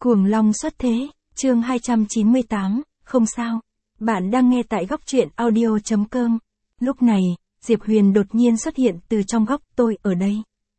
Cuồng long xuất thế, chương 298, không sao. Bạn đang nghe tại góc truyện audio.com. Lúc này, Diệp Huyền đột nhiên xuất hiện từ trong góc tôi ở đây.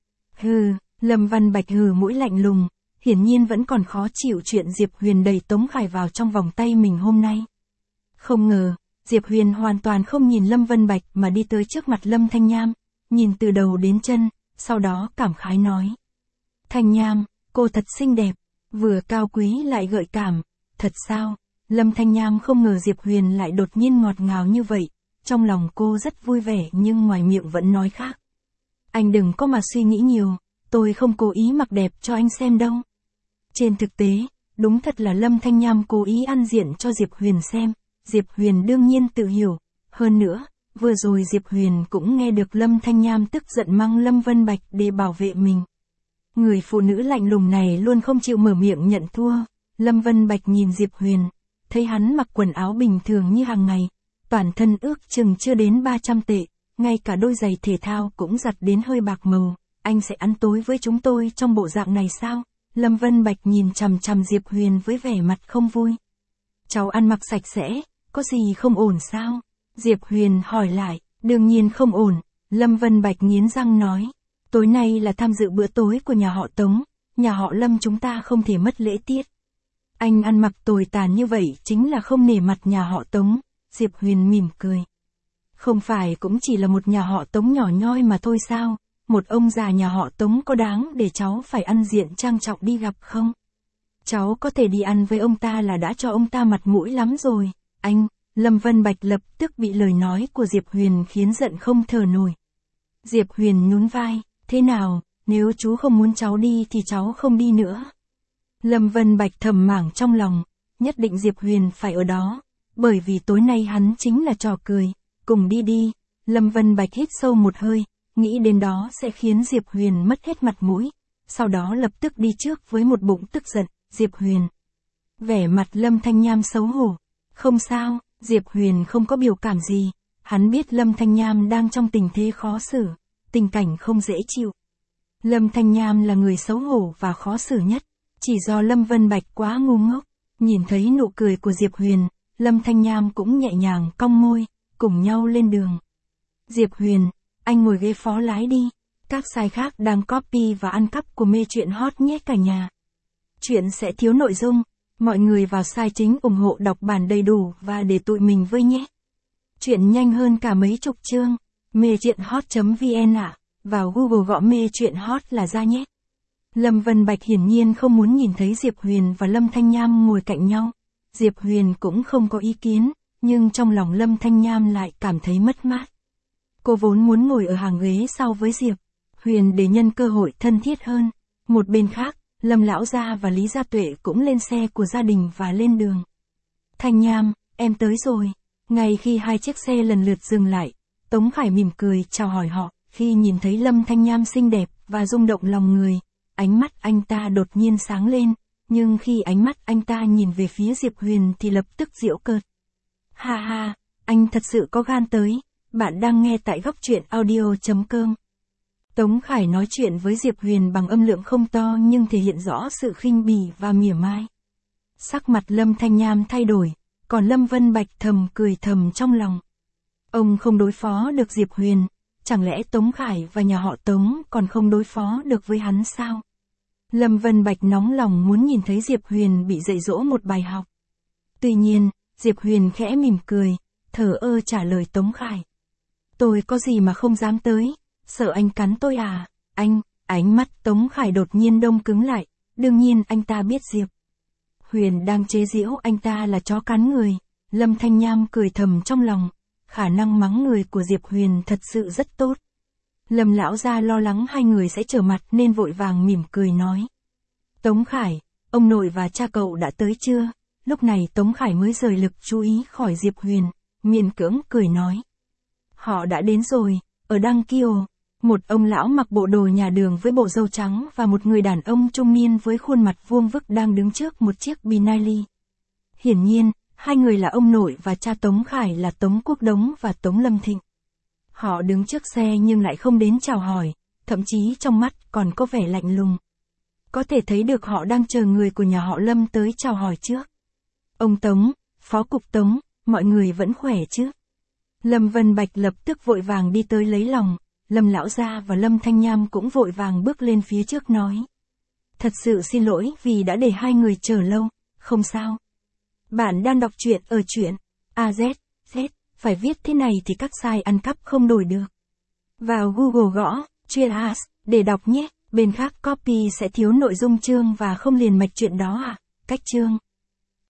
Hừ, Lâm Văn Bạch hừ mũi lạnh lùng, hiển nhiên vẫn còn khó chịu chuyện Diệp Huyền đẩy Tống Khải vào trong vòng tay mình hôm nay. Không ngờ, Diệp Huyền hoàn toàn không nhìn Lâm Văn Bạch mà đi tới trước mặt Lâm Thanh Nham, nhìn từ đầu đến chân, sau đó cảm khái nói. Thanh Nham, cô thật xinh đẹp, vừa cao quý lại gợi cảm, thật sao? Lâm Thanh Nham không ngờ Diệp Huyền lại đột nhiên ngọt ngào như vậy, trong lòng cô rất vui vẻ nhưng ngoài miệng vẫn nói khác. Anh đừng có mà suy nghĩ nhiều, tôi không cố ý mặc đẹp cho anh xem đâu. Trên thực tế, đúng thật là Lâm Thanh Nham cố ý ăn diện cho Diệp Huyền xem, Diệp Huyền đương nhiên tự hiểu, hơn nữa, vừa rồi Diệp Huyền cũng nghe được Lâm Thanh Nham tức giận mang Lâm Vân Bạch để bảo vệ mình. Người phụ nữ lạnh lùng này luôn không chịu mở miệng nhận thua, Lâm Vân Bạch nhìn Diệp Huyền, thấy hắn mặc quần áo bình thường như hàng ngày, toàn thân ước chừng chưa đến 300 tệ, ngay cả đôi giày thể thao cũng giặt đến hơi bạc màu, anh sẽ ăn tối với chúng tôi trong bộ dạng này sao? Lâm Vân Bạch nhìn chằm chằm Diệp Huyền với vẻ mặt không vui. Cháu ăn mặc sạch sẽ, có gì không ổn sao? Diệp Huyền hỏi lại, đương nhiên không ổn, Lâm Vân Bạch nghiến răng nói. Tối nay là tham dự bữa tối của nhà họ Tống, nhà họ Lâm chúng ta không thể mất lễ tiết. Anh ăn mặc tồi tàn như vậy chính là không nể mặt nhà họ Tống, Diệp Huyền mỉm cười. Không phải cũng chỉ là một nhà họ Tống nhỏ nhoi mà thôi sao, một ông già nhà họ Tống có đáng để cháu phải ăn diện trang trọng đi gặp không? Cháu có thể đi ăn với ông ta là đã cho ông ta mặt mũi lắm rồi, anh, Lâm Vân Bạch lập tức bị lời nói của Diệp Huyền khiến giận không thở nổi. Diệp Huyền nhún vai. Thế nào, nếu chú không muốn cháu đi thì cháu không đi nữa. Lâm Vân Bạch thầm mảng trong lòng, nhất định Diệp Huyền phải ở đó, bởi vì tối nay hắn chính là trò cười, cùng đi đi. Lâm Vân Bạch hít sâu một hơi, nghĩ đến đó sẽ khiến Diệp Huyền mất hết mặt mũi, sau đó lập tức đi trước với một bụng tức giận, Diệp Huyền. Vẻ mặt Lâm Thanh Nham xấu hổ, không sao, Diệp Huyền không có biểu cảm gì, hắn biết Lâm Thanh Nham đang trong tình thế khó xử. Tình cảnh không dễ chịu. Lâm Thanh Nham là người xấu hổ và khó xử nhất, chỉ do Lâm Vân Bạch quá ngu ngốc, nhìn thấy nụ cười của Diệp Huyền, Lâm Thanh Nham cũng nhẹ nhàng cong môi, cùng nhau lên đường. Diệp Huyền, anh ngồi ghế phó lái đi, các site khác đang copy và ăn cắp của mê truyện hot nhé cả nhà. Chuyện sẽ thiếu nội dung, mọi người vào site chính ủng hộ đọc bản đầy đủ và để tụi mình vui nhé. Chuyện nhanh hơn cả mấy chục chương. Mê truyện hot.vn ạ, vào Google gõ mê truyện hot là ra nhé. Lâm Vân Bạch hiển nhiên không muốn nhìn thấy Diệp Huyền và Lâm Thanh Nham ngồi cạnh nhau. Diệp Huyền cũng không có ý kiến, nhưng trong lòng Lâm Thanh Nham lại cảm thấy mất mát. Cô vốn muốn ngồi ở hàng ghế sau với Diệp Huyền để nhân cơ hội thân thiết hơn. Một bên khác, Lâm Lão Gia và Lý Gia Tuệ cũng lên xe của gia đình và lên đường. Thanh Nham, em tới rồi. Ngay khi hai chiếc xe lần lượt dừng lại, Tống Khải mỉm cười chào hỏi họ, khi nhìn thấy Lâm Thanh Nham xinh đẹp và rung động lòng người, ánh mắt anh ta đột nhiên sáng lên, nhưng khi ánh mắt anh ta nhìn về phía Diệp Huyền thì lập tức giễu cợt. Ha ha, anh thật sự có gan tới, bạn đang nghe tại góc truyện audio.com. Tống Khải nói chuyện với Diệp Huyền bằng âm lượng không to nhưng thể hiện rõ sự khinh bỉ và mỉa mai. Sắc mặt Lâm Thanh Nham thay đổi, còn Lâm Vân Bạch thầm cười thầm trong lòng. Ông không đối phó được Diệp Huyền, chẳng lẽ Tống Khải và nhà họ Tống còn không đối phó được với hắn sao? Lâm Vân Bạch nóng lòng muốn nhìn thấy Diệp Huyền bị dạy dỗ một bài học. Tuy nhiên, Diệp Huyền khẽ mỉm cười, thờ ơ trả lời Tống Khải. Tôi có gì mà không dám tới, sợ anh cắn tôi à? Anh, ánh mắt Tống Khải đột nhiên đông cứng lại, đương nhiên anh ta biết Diệp Huyền đang chế giễu anh ta là chó cắn người. Lâm Thanh Nham cười thầm trong lòng. Khả năng mắng người của Diệp Huyền thật sự rất tốt. Lâm Lão Gia lo lắng hai người sẽ trở mặt nên vội vàng mỉm cười nói. Tống Khải, ông nội và cha cậu đã tới chưa? Lúc này Tống Khải mới rời lực chú ý khỏi Diệp Huyền, miễn cưỡng cười nói. Họ đã đến rồi, ở Đăng Kiều. Một ông lão mặc bộ đồ nhà đường với bộ râu trắng và một người đàn ông trung niên với khuôn mặt vuông vức đang đứng trước một chiếc Bentley. Hiển nhiên, hai người là ông nội và cha Tống Khải là Tống Quốc Đống và Tống Lâm Thịnh. Họ đứng trước xe nhưng lại không đến chào hỏi, thậm chí trong mắt còn có vẻ lạnh lùng. Có thể thấy được họ đang chờ người của nhà họ Lâm tới chào hỏi trước. Ông Tống, Phó Cục Tống, mọi người vẫn khỏe chứ? Lâm Vân Bạch lập tức vội vàng đi tới lấy lòng, Lâm Lão Gia và Lâm Thanh Nham cũng vội vàng bước lên phía trước nói. Thật sự xin lỗi vì đã để hai người chờ lâu, không sao. Bạn đang đọc truyện ở truyện AZ, phải viết thế này thì các site ăn cắp không đổi được. Vào Google gõ, Cheers, để đọc nhé, bên khác copy sẽ thiếu nội dung chương và không liền mạch chuyện đó à, cách chương.